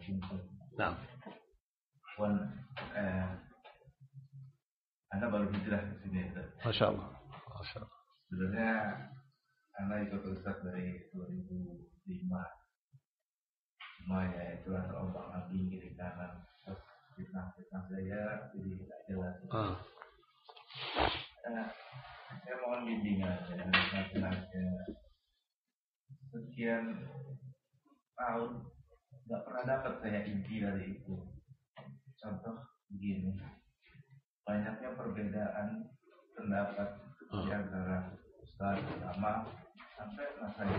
Nah, Anda baru hijrah ke sini. Masya Allah. Sebenarnya Anda ikut Ustaz dari 2005. Cuma ya itulah terombang ambing kiri kanan. Terus fitnah saya jadi tidak jelas. Saya mohon bimbingan dan nasihatnya. Sekian tahun nggak pernah dapat saya inti dari itu. Contoh begini, banyaknya perbedaan pendapat di antara ustaz, ulama sampai masalah.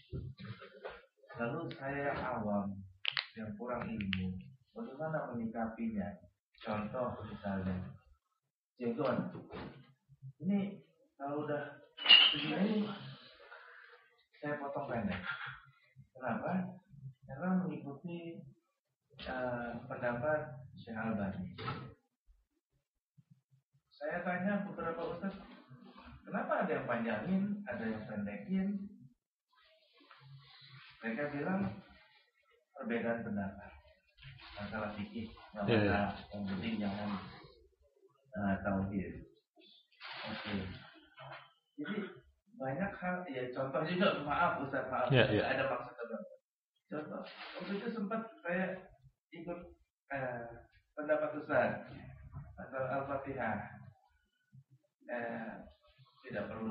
Lalu saya yang awam, yang kurang ilmu, bagaimana menyikapinya? Contoh misalnya, jenggot. Ini kalau udah segini, saya potong pendek. Kenapa? Karena mengikuti pendapat Syekh Albani. Saya tanya beberapa ustaz, kenapa ada yang panjangin, ada yang pendekin? Mereka bilang perbedaan pendapat, masalah fikih, masalah yang penting jangan tauhid. Oke. Jadi banyak hal, ya contoh juga, maaf Ustaz, ada maksud apa. Contoh, waktu itu sempat saya ikut pendapat Ustaz masalah Al-Fatihah. Tidak perlu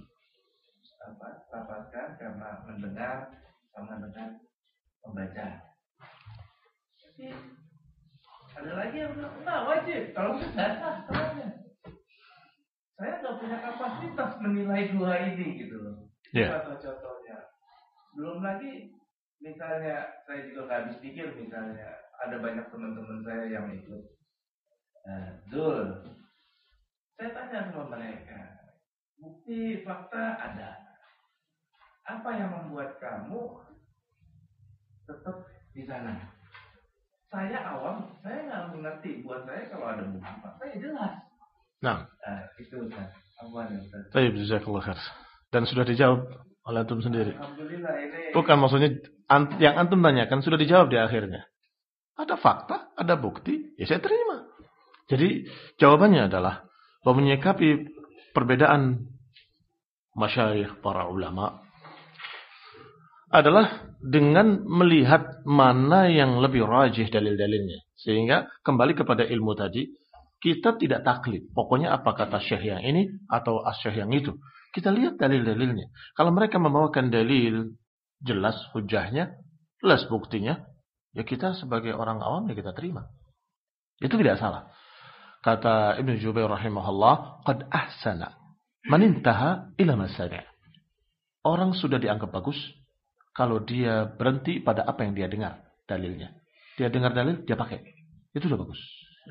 dirapatkan karena mendengar sama dengan membaca. Jadi ada lagi yang bilang, nah wajib kalau tidak salahnya. Saya nggak punya kapasitas menilai dua ini gitu loh. Contoh-contohnya. Belum lagi misalnya saya juga nggak habis pikir, misalnya ada banyak teman-teman saya yang ikut Zul. Saya tanya sama mereka, bukti fakta ada. Apa yang membuat kamu tetap di sana? Saya awam, saya nggak mengerti. Buat saya kalau ada bukti fakta ya jelas. Nah, itu Ustaz. Baik, jazakallah khair. Dan sudah dijawab oleh antum sendiri. Alhamdulillah ini. Bukan maksudnya yang antum tanyakan sudah dijawab di akhirnya. Ada fakta, ada bukti, ya saya terima. Jadi jawabannya adalah bahwa menyikapi perbedaan masyayikh para ulama adalah dengan melihat mana yang lebih rajih dalil-dalilnya. Sehingga kembali kepada ilmu tadi, kita tidak taklid. Pokoknya apa kata syekh yang ini atau syekh yang itu. Kita lihat dalil-dalilnya. Kalau mereka membawakan dalil jelas hujahnya, jelas buktinya, ya kita sebagai orang awam ya kita terima. Itu tidak salah. Kata Ibnu Jubair rahimahullah, qad ahsana man intaha ila ma sami'a. Orang sudah dianggap bagus kalau dia berhenti pada apa yang dia dengar dalilnya. Dia dengar dalil, dia pakai. Itu sudah bagus.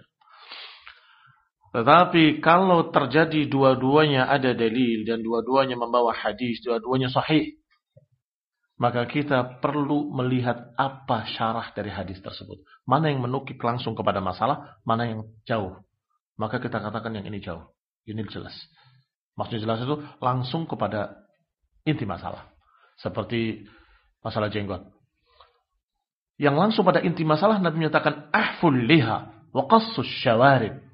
Tetapi kalau terjadi dua-duanya ada dalil dan dua-duanya membawa hadis, dua-duanya sahih, maka kita perlu melihat apa syarah dari hadis tersebut. Mana yang menukik langsung kepada masalah, mana yang jauh. Maka kita katakan yang ini jauh. Ini jelas. Maksudnya jelas itu langsung kepada inti masalah. Seperti masalah jenggot. Yang langsung pada inti masalah, Nabi menyatakan ahful liha wa qassus syawarib.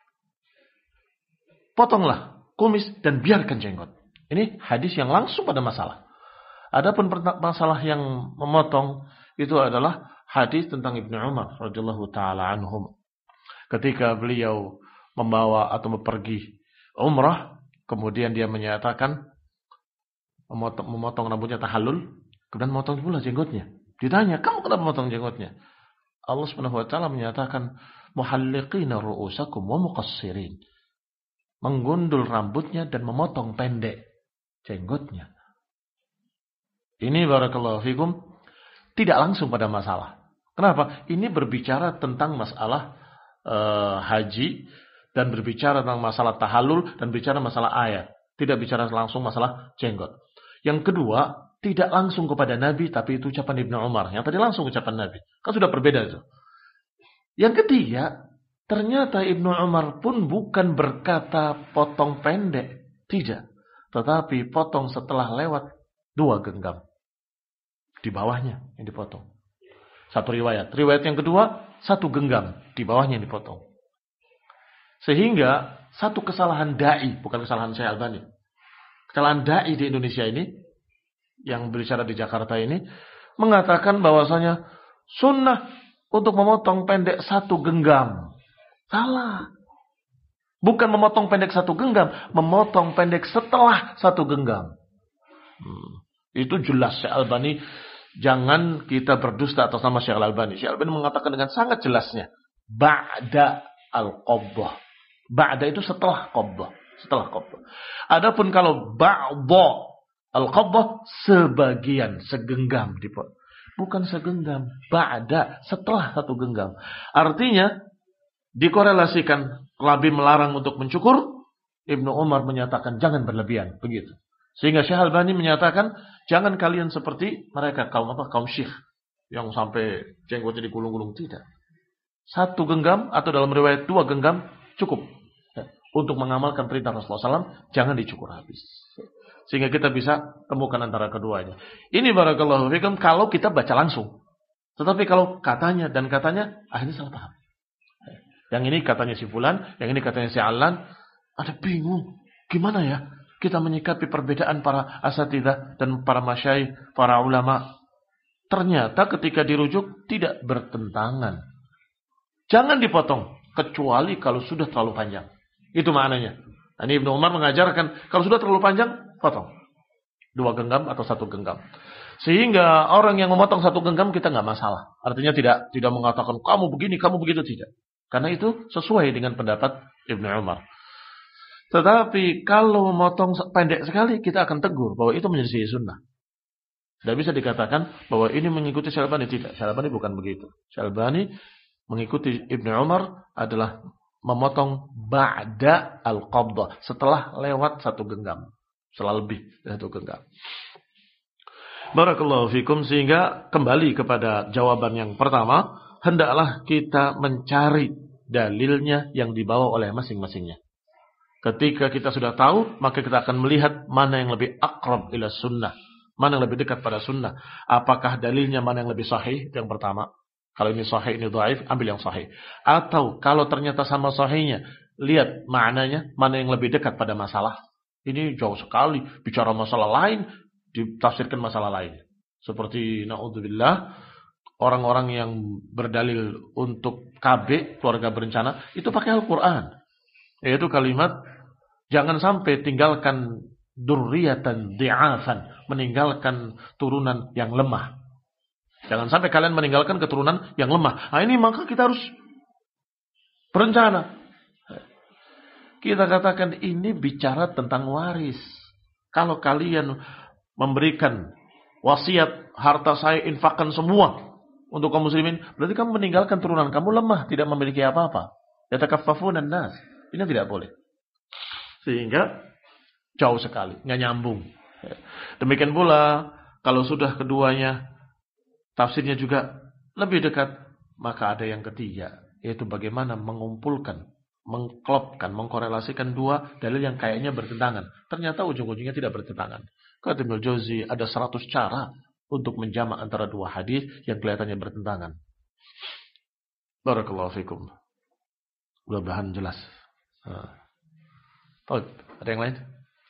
Potonglah kumis dan biarkan jenggot. Ini hadis yang langsung pada masalah. Adapun masalah yang memotong itu adalah hadis tentang Ibnu Umar radhiyallahu taala anhum. Ketika beliau membawa atau pergi umrah, kemudian dia menyatakan memotong rambutnya tahallul, kemudian memotong pula jenggotnya. Ditanya, "Kamu kenapa memotong jenggotnya?" Allah Subhanahu wa taala menyatakan, "Muhalliqina ru'usakum wa muqassirin." Menggundul rambutnya dan memotong pendek jenggotnya. Ini barakallahu fikum tidak langsung pada masalah. Kenapa? Ini berbicara tentang masalah haji dan berbicara tentang masalah tahallul dan bicara masalah ayat. Tidak bicara langsung masalah jenggot. Yang kedua, tidak langsung kepada Nabi tapi itu ucapan Ibnu Umar. Yang tadi langsung ucapan Nabi. Kan sudah berbeda itu. Yang ketiga, ternyata Ibnu Umar pun bukan berkata potong pendek. Tidak. Tetapi potong setelah lewat 2 genggam. Di bawahnya yang dipotong. Satu riwayat. Riwayat yang kedua, satu genggam. Di bawahnya yang dipotong. Sehingga satu kesalahan da'i, bukan kesalahan Syekh Albani. Kesalahan da'i di Indonesia ini, yang berbicara di Jakarta ini, mengatakan bahwasanya sunnah untuk memotong pendek satu genggam. Salah. Bukan memotong pendek satu genggam, memotong pendek setelah satu genggam. Itu jelas Syekh Albani. Jangan kita berdusta atas nama Syekh Albani. Syekh Albani mengatakan dengan sangat jelasnya, ba'da al-qabdah. Ba'da itu setelah qabdah. Setelah qabdah. Adapun kalau ba'da al-qabdah, sebagian, segenggam. Bukan segenggam. Ba'da, setelah satu genggam. Artinya, dikorelasikan Nabi melarang untuk mencukur, Ibnu Umar menyatakan jangan berlebihan. Begitu. Sehingga Syekh Albani menyatakan, jangan kalian seperti mereka, kaum syekh. Yang sampai jenggotnya digulung-gulung. Tidak. Satu genggam, atau dalam riwayat 2 genggam, cukup. Untuk mengamalkan perintah Rasulullah SAW, jangan dicukur habis. Sehingga kita bisa temukan antara keduanya. Ini barakallahu fikum kalau kita baca langsung. Tetapi kalau katanya dan katanya, akhirnya salah paham. Yang ini katanya si fulan, yang ini katanya si alan. Ada bingung. Gimana ya kita menyikapi perbedaan para asatidzah dan para masyayikh, para ulama? Ternyata ketika dirujuk tidak bertentangan. Jangan dipotong kecuali kalau sudah terlalu panjang. Itu maknanya. Ini Ibnu Umar mengajarkan kalau sudah terlalu panjang, potong. 2 genggam atau 1 genggam. Sehingga orang yang memotong 1 genggam kita nggak masalah. Artinya tidak mengatakan kamu begini, kamu begitu, tidak. Karena itu sesuai dengan pendapat Ibnu Umar. Tetapi kalau memotong pendek sekali, kita akan tegur bahwa itu menjadi sunnah. Tidak bisa dikatakan bahwa ini mengikuti Syekh Albani. Tidak, Syekh Albani bukan begitu. Syekh Albani mengikuti Ibnu Umar adalah memotong ba'da al-qabdah, setelah lewat 1 genggam. Setelah lebih dari 1 genggam. Barakallahu fikum. Sehingga kembali kepada jawaban yang pertama, hendaklah kita mencari dalilnya yang dibawa oleh masing-masingnya. Ketika kita sudah tahu, maka kita akan melihat mana yang lebih aqrab ila sunnah, mana yang lebih dekat pada sunnah. Apakah dalilnya mana yang lebih sahih? Yang pertama. Kalau ini sahih, ini dhaif, ambil yang sahih. Atau kalau ternyata sama sahihnya, lihat maknanya mana yang lebih dekat pada masalah. Ini jauh sekali, bicara masalah lain, ditafsirkan masalah lain. Seperti na'udzubillah, orang-orang yang berdalil untuk KB, keluarga berencana, itu pakai Al-Quran. Yaitu kalimat, jangan sampai tinggalkan durriyatan di'afan, meninggalkan turunan yang lemah. Jangan sampai kalian meninggalkan keturunan yang lemah. Nah ini maka kita harus berencana. Kita katakan ini bicara tentang waris. Kalau kalian memberikan wasiat, harta saya infakkan semua untuk kaum muslimin, berarti kamu meninggalkan turunan kamu lemah, tidak memiliki apa-apa. Yatakaffafunan nas. Ini tidak boleh. Sehingga jauh sekali, nggak nyambung. Demikian pula kalau sudah keduanya tafsirnya juga lebih dekat, maka ada yang ketiga, yaitu bagaimana mengumpulkan, mengklopkan, mengkorelasikan 2 dalil yang kayaknya bertentangan. Ternyata ujung-ujungnya tidak bertentangan. Kata Ibnu Jauzi, ada 100 cara untuk menjamak antara 2 hadis yang kelihatannya bertentangan. Barakallahu fikum. Mudah-mudahan jelas. Ada yang lain?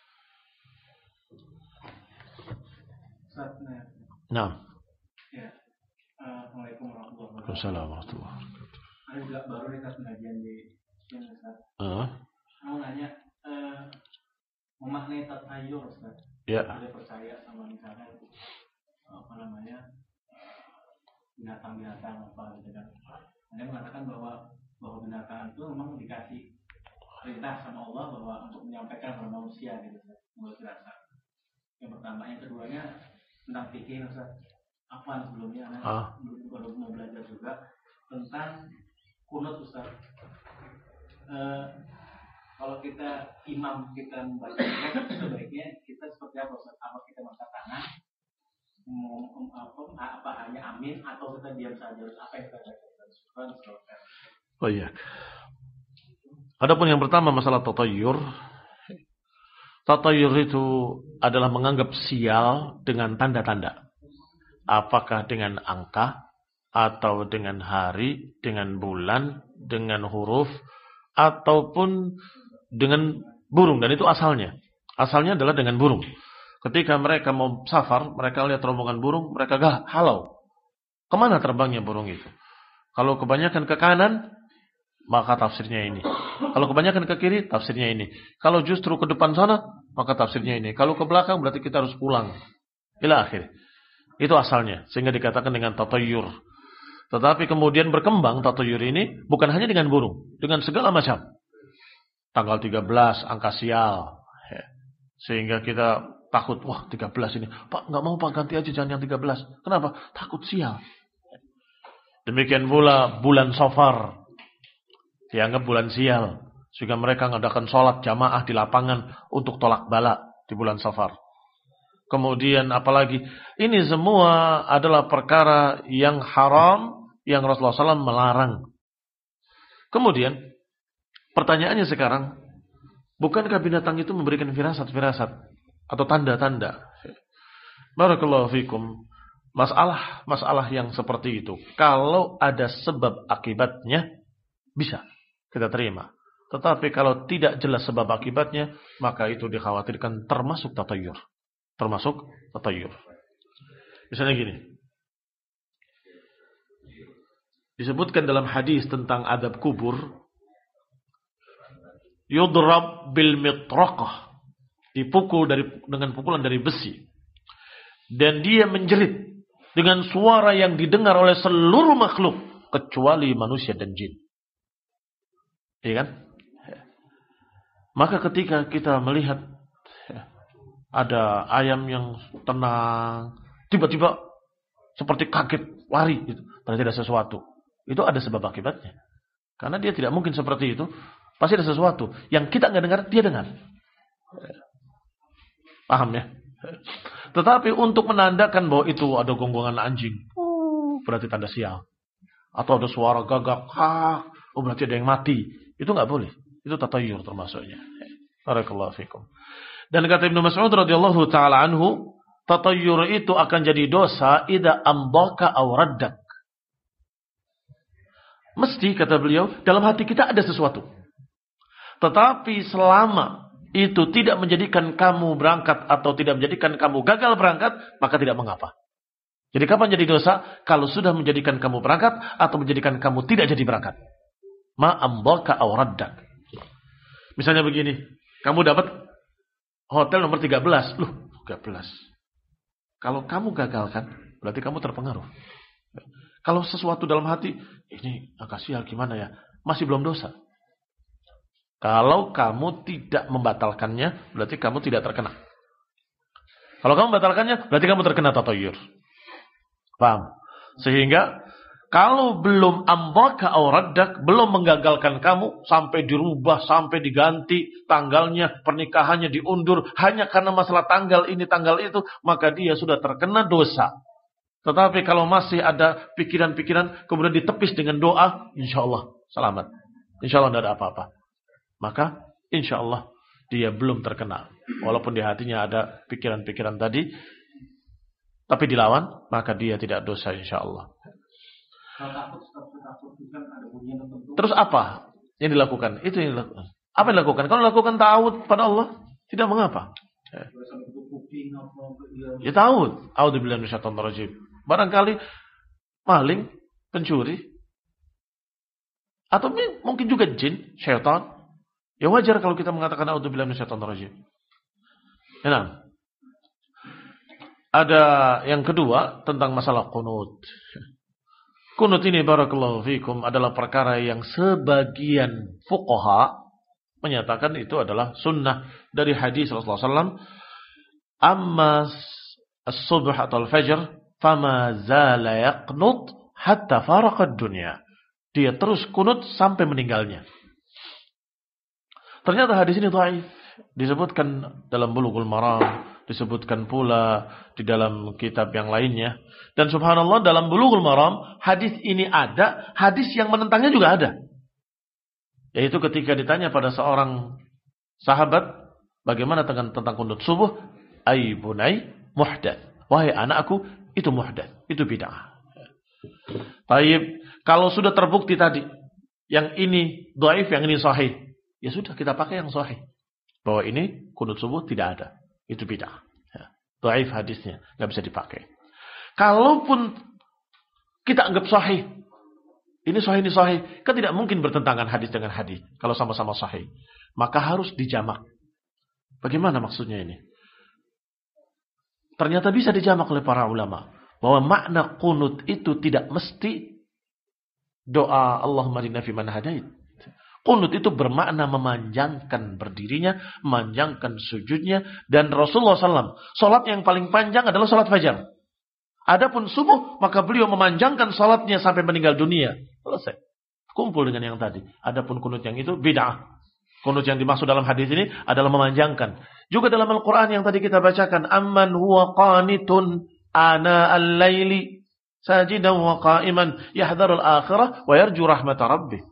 Nah. Ya. Assalamualaikum warahmatullahi wabarakatuh. Assalamualaikum warahmatullahi wabarakatuh. Ada juga baru kita pengajian di sini, Ustaz. Mau nanya, memaknai tatayur, Ustaz. Ya. Ada percaya sama misalnya binatang-binatang apa gitu kan. Ada yang mengatakan bahwa binatang itu memang dikasih perintah sama Allah bahwa untuk menyampaikan kepada manusia gitu, menurut rasa. Yang pertama, yang keduanya tentang fikih, Ustaz. Apa sebelumnya baru mau belajar juga tentang kunut, Ustaz. Kalau kita imam kita membaca sebaiknya kita seperti apa, Ustaz? Apa kita angkat tangan, apa hanya amin, atau kita diam saja? Apa yang kita baca? Oh iya. Adapun yang pertama masalah tatayur. Tatayur itu adalah menganggap sial dengan tanda-tanda. Apakah dengan angka, atau dengan hari, dengan bulan, dengan huruf, ataupun dengan burung. Dan itu asalnya. Asalnya adalah dengan burung. Ketika mereka mau safar, mereka lihat rombongan burung, mereka halau. Kemana terbangnya burung itu? Kalau kebanyakan ke kanan, maka tafsirnya ini. Kalau kebanyakan ke kiri, tafsirnya ini. Kalau justru ke depan sana, maka tafsirnya ini. Kalau ke belakang, berarti kita harus pulang. Ila akhir. Itu asalnya. Sehingga dikatakan dengan tatayyur. Tetapi kemudian berkembang tatayyur ini bukan hanya dengan burung. Dengan segala macam. Tanggal 13, angka sial. Sehingga kita takut. Wah, 13 ini. Pak, nggak mau Pak, ganti aja jangan yang 13. Kenapa? Takut sial. Demikian pula bulan Safar. Dianggap bulan sial. Sehingga mereka mengadakan sholat jamaah di lapangan untuk tolak bala di bulan Safar. Kemudian apalagi. Ini semua adalah perkara yang haram. Yang Rasulullah SAW melarang. Kemudian. Pertanyaannya sekarang. Bukankah binatang itu memberikan firasat-firasat. Atau tanda-tanda. Barakallahu fikum. Masalah yang seperti itu. Kalau ada sebab akibatnya. Bisa kita terima. Tetapi kalau tidak jelas sebab akibatnya, maka itu dikhawatirkan termasuk tatayyur. Termasuk tatayyur. Misalnya gini. Disebutkan dalam hadis tentang adab kubur. Yudrab bil mitraqah. Dipukul dengan pukulan dari besi. Dan dia menjerit. Dengan suara yang didengar oleh seluruh makhluk. Kecuali manusia dan jin. Iya kan? Maka ketika kita melihat ada ayam yang tenang, tiba-tiba seperti kaget, lari, gitu. Berarti ada sesuatu. Itu ada sebab akibatnya. Karena dia tidak mungkin seperti itu. Pasti ada sesuatu. Yang kita nggak dengar, dia dengar. Paham ya? Tetapi untuk menandakan bahwa itu ada gonggongan anjing, berarti tanda sial. Atau ada suara gagak, berarti ada yang mati. Itu nggak boleh. Itu tatayyur termasuknya. Barakallahu fikum. Dan kata Ibnu Mas'ud radhiyallahu taala anhu, tatayyur itu akan jadi dosa idza amdaka aw raddak. Mesti kata beliau, dalam hati kita ada sesuatu. Tetapi selama itu tidak menjadikan kamu berangkat atau tidak menjadikan kamu gagal berangkat, maka tidak mengapa. Jadi kapan jadi dosa? Kalau sudah menjadikan kamu berangkat atau menjadikan kamu tidak jadi berangkat. Ma'ambaka aw raddak. Misalnya begini, kamu dapat hotel nomor 13. Loh, 13. Kalau kamu gagalkan, berarti kamu terpengaruh. Kalau sesuatu dalam hati, ini agak sial gimana ya? Masih belum dosa. Kalau kamu tidak membatalkannya, berarti kamu tidak terkena. Kalau kamu membatalkannya, berarti kamu terkena tatayyur. Paham? Sehingga kalau belum ambaka aw raddak, belum menggagalkan kamu sampai dirubah, sampai diganti tanggalnya, pernikahannya diundur hanya karena masalah tanggal ini, tanggal itu, maka dia sudah terkena dosa. Tetapi kalau masih ada pikiran-pikiran kemudian ditepis dengan doa, insyaallah selamat. Insyaallah tidak ada apa-apa. Maka insyaallah dia belum terkena. Walaupun di hatinya ada pikiran-pikiran tadi, tapi dilawan, maka dia tidak dosa insyaallah. Terus apa yang dilakukan? Itu yang dilakukan. Apa yang dilakukan? Kalau dilakukan ta'awud pada Allah, tidak mengapa. Ya ta'awud. A'udzubillahi minasyaitonir rajim. Barangkali maling, pencuri, atau mungkin juga jin, syaitan. Ya wajar kalau kita mengatakan a'udzubillahi minasyaitonir rajim. Nah, ada yang kedua tentang masalah qunut. Qunut ini barakallahu fikum adalah perkara yang sebagian fuqaha menyatakan itu adalah sunnah dari hadis Rasulullah SAW. Amma as-subh atau al-fajr fama zala yaqnut hatta faraqad dunya. Dia terus kunut sampai meninggalnya. Ternyata hadis ini dhaif. Disebutkan dalam Bulughul Maram, disebutkan pula di dalam kitab yang lainnya. Dan subhanallah dalam Bulughul Maram hadis ini ada, hadis yang menentangnya juga ada. Yaitu ketika ditanya pada seorang sahabat, bagaimana tentang kunut subuh? Ai bunai muhdath. Wahai anakku, itu muhdath, itu bid'ah. Taib, kalau sudah terbukti tadi, yang ini dhaif, yang ini sahih, ya sudah kita pakai yang sahih. Bahwa ini kunut subuh tidak ada. Itu bid'ah. Ya. Dhaif hadisnya, nggak bisa dipakai. Kalaupun kita anggap sahih, ini sahih, kan tidak mungkin bertentangan hadis dengan hadis. Kalau sama-sama sahih, maka harus dijamak. Bagaimana maksudnya ini? Ternyata bisa dijamak oleh para ulama. Bahwa makna kunut itu tidak mesti doa Allahumma hdina fiman hadait. Kunut itu bermakna memanjangkan berdirinya, memanjangkan sujudnya. Dan Rasulullah SAW, salat yang paling panjang adalah salat fajar. Adapun subuh, maka beliau memanjangkan salatnya sampai meninggal dunia. Selesai. Kumpul dengan yang tadi. Adapun kunut yang itu bid'ah. Kunut yang dimaksud dalam hadis ini adalah memanjangkan. Juga dalam Al-Quran yang tadi kita bacakan. Amman huwa qanitun ana al-layli sajidan wa qa'iman yahdharul akhirah wa yarju rahmata rabbih.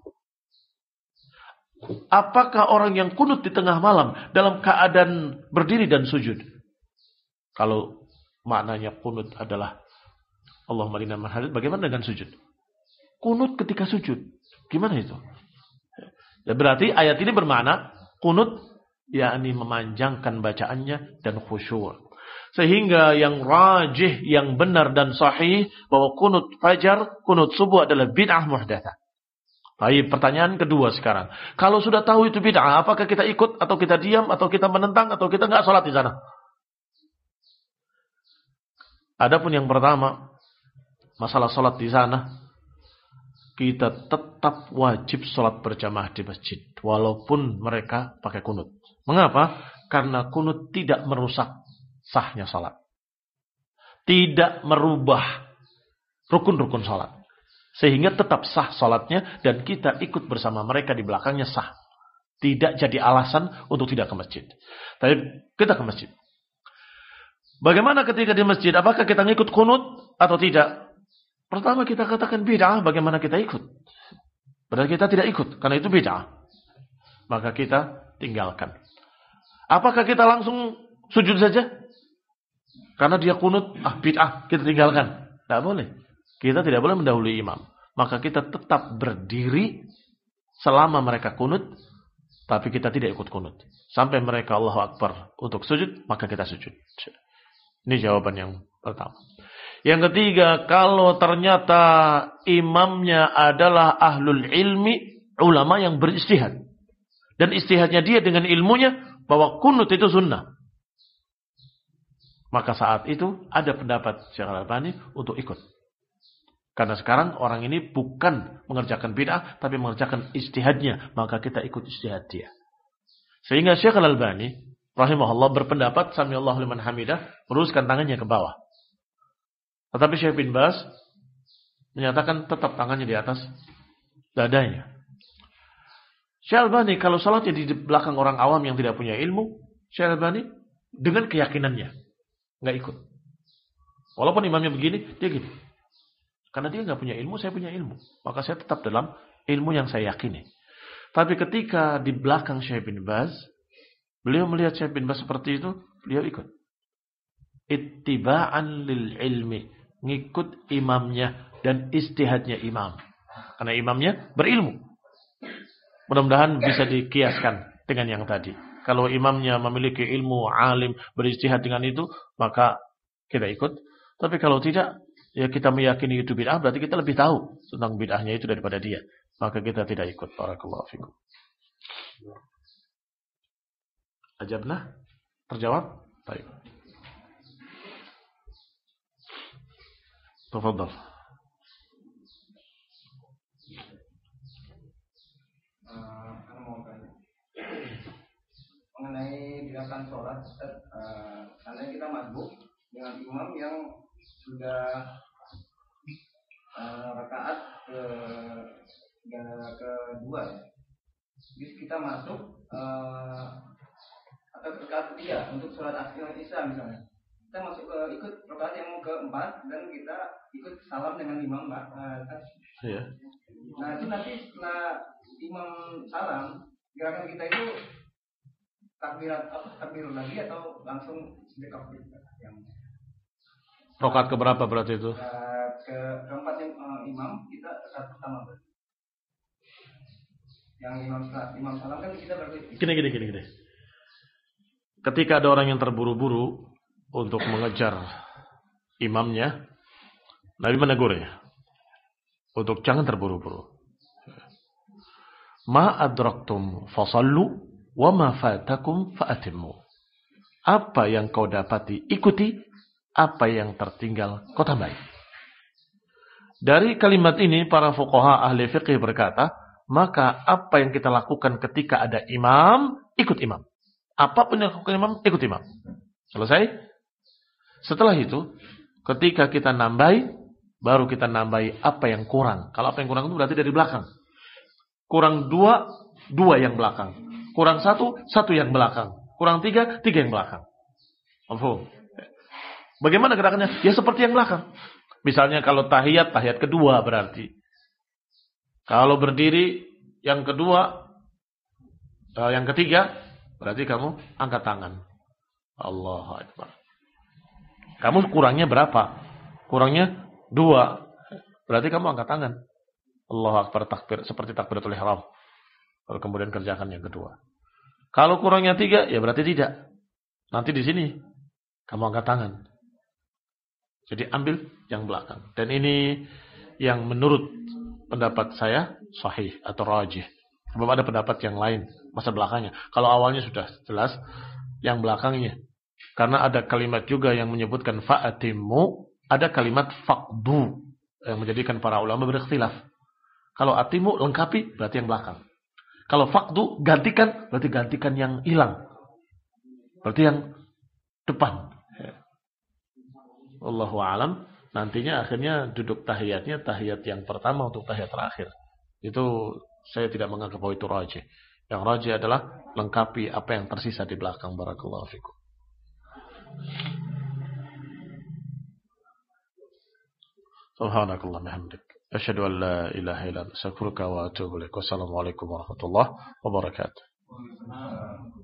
Apakah orang yang kunut di tengah malam dalam keadaan berdiri dan sujud? Kalau maknanya kunut adalah Allahumma lina man hadid, bagaimana dengan sujud? Kunut ketika sujud. Gimana itu? Ya, berarti ayat ini bermakna kunut yakni memanjangkan bacaannya dan khusyuk. Sehingga yang rajih, yang benar dan sahih bahwa kunut fajar, kunut subuh adalah bid'ah muhdatsah. Baik, pertanyaan kedua sekarang. Kalau sudah tahu itu bid'ah, apakah kita ikut atau kita diam atau kita menentang atau kita enggak salat di sana? Adapun yang pertama, masalah salat di sana, kita tetap wajib salat berjamaah di masjid walaupun mereka pakai kunut. Mengapa? Karena kunut tidak merusak sahnya salat. Tidak merubah rukun-rukun salat. Sehingga tetap sah salatnya dan kita ikut bersama mereka di belakangnya sah. Tidak jadi alasan untuk tidak ke masjid. Tapi kita ke masjid. Bagaimana ketika di masjid? Apakah kita ngikut kunut atau tidak? Pertama kita katakan bid'ah, bagaimana kita ikut? Berarti kita tidak ikut, karena itu bid'ah. Maka kita tinggalkan. Apakah kita langsung sujud saja? Karena dia kunut, bid'ah, kita tinggalkan. Tidak boleh. Kita tidak boleh mendahului imam. Maka kita tetap berdiri selama mereka kunut, tapi kita tidak ikut kunut. Sampai mereka Allahu Akbar untuk sujud, maka kita sujud. Ini jawaban yang pertama. Yang ketiga, kalau ternyata imamnya adalah ahlul ilmi, ulama yang berijtihad. Dan ijtihadnya dia dengan ilmunya bahwa kunut itu sunnah. Maka saat itu ada pendapat Syekh Al-Albani untuk ikut. Karena sekarang orang ini bukan mengerjakan bid'ah, tapi mengerjakan ijtihadnya. Maka kita ikut ijtihad dia. Sehingga Syekh Al-Albani rahimahullah berpendapat samiallahu liman hamidah, meluruskan tangannya ke bawah. Tetapi Syekh bin Baz menyatakan tetap tangannya di atas dadanya. Syekh Al-Albani kalau salatnya di belakang orang awam yang tidak punya ilmu, Syekh Al-Albani dengan keyakinannya nggak ikut. Walaupun imamnya begini, dia gini. Karena dia nggak punya ilmu, saya punya ilmu. Maka saya tetap dalam ilmu yang saya yakini. Tapi ketika di belakang Syekh bin Baz, beliau melihat Syekh bin Baz seperti itu, beliau ikut. Ittiba'an lil ilmi. Ngikut imamnya dan ijtihadnya imam. Karena imamnya berilmu. Mudah-mudahan bisa dikiaskan dengan yang tadi. Kalau imamnya memiliki ilmu, alim, berijtihad dengan itu, maka kita ikut. Tapi kalau tidak, ya kita meyakini itu bid'ah, berarti kita lebih tahu tentang bid'ahnya itu daripada dia. Maka kita tidak ikut. Barakallahu fikum. Ajabna? Terjawab? Baik. Tafadhal. Mengenai gerakan sholat, seandainya kita masbuk dengan imam yang sudah rakaat kedua, ya. Jadi kita masuk atau rakaat ketiga untuk sholat asar isya misalnya. Kita masuk ikut rakaat yang keempat dan kita ikut salam dengan imam, Mbak. Iya. Nah itu nanti setelah imam salam, gerakan kita itu takbir lagi atau langsung dekap yang rakaat keberapa berarti itu? Keempat yang Yang imam salam kan kita berarti. Gini. Ketika ada orang yang terburu-buru untuk mengejar imamnya, Nabi menegurnya untuk jangan terburu-buru. Ma adraktum fasallu wa ma fatakum fa'atimmu. Apa yang kau dapati ikuti, apa yang tertinggal kau tambahi. Dari kalimat ini para fuqaha ahli fiqih berkata, maka apa yang kita lakukan ketika ada imam, ikut imam. Apapun yang dilakukan imam, ikut imam. Selesai? Setelah itu, ketika kita nambahi, baru kita nambahi apa yang kurang. Kalau apa yang kurang itu berarti dari belakang. Kurang 2 yang belakang. Kurang 1 yang belakang. Kurang 3 yang belakang. Mafhum? Bagaimana gerakannya? Ya seperti yang belakang. Misalnya kalau tahiyat kedua berarti. Kalau berdiri yang kedua, yang ketiga, berarti kamu angkat tangan. Allahu Akbar. Kamu kurangnya berapa? Kurangnya 2. Berarti kamu angkat tangan. Allahu Akbar, takbir, seperti takbiratul ihram. Lalu kemudian kerjakan yang kedua. Kalau kurangnya 3, ya berarti tidak. Nanti di sini kamu angkat tangan. Jadi ambil yang belakang. Dan ini yang menurut pendapat saya sahih atau rajih. Belum ada pendapat yang lain masa belakangnya. Kalau awalnya sudah jelas, yang belakangnya. Karena ada kalimat juga yang menyebutkan fa'atimmu, ada kalimat faqdu yang menjadikan para ulama berikhtilaf. Kalau atimu lengkapi, berarti yang belakang. Kalau faqdu gantikan, berarti gantikan yang hilang. Berarti yang depan. Wallahu a'lam. Nantinya akhirnya duduk tahiyatnya tahiyat yang pertama untuk tahiyat terakhir. Itu saya tidak menganggap bahwa itu rajih. Yang rajih adalah lengkapi apa yang tersisa di belakang. Barakallahu fikum. Subhanakallah bihamdik. Asyhadu an la ilaha illa anta astaghfiruka wa atubu ilaik. Wassalamualaikum warahmatullahi wabarakatuh.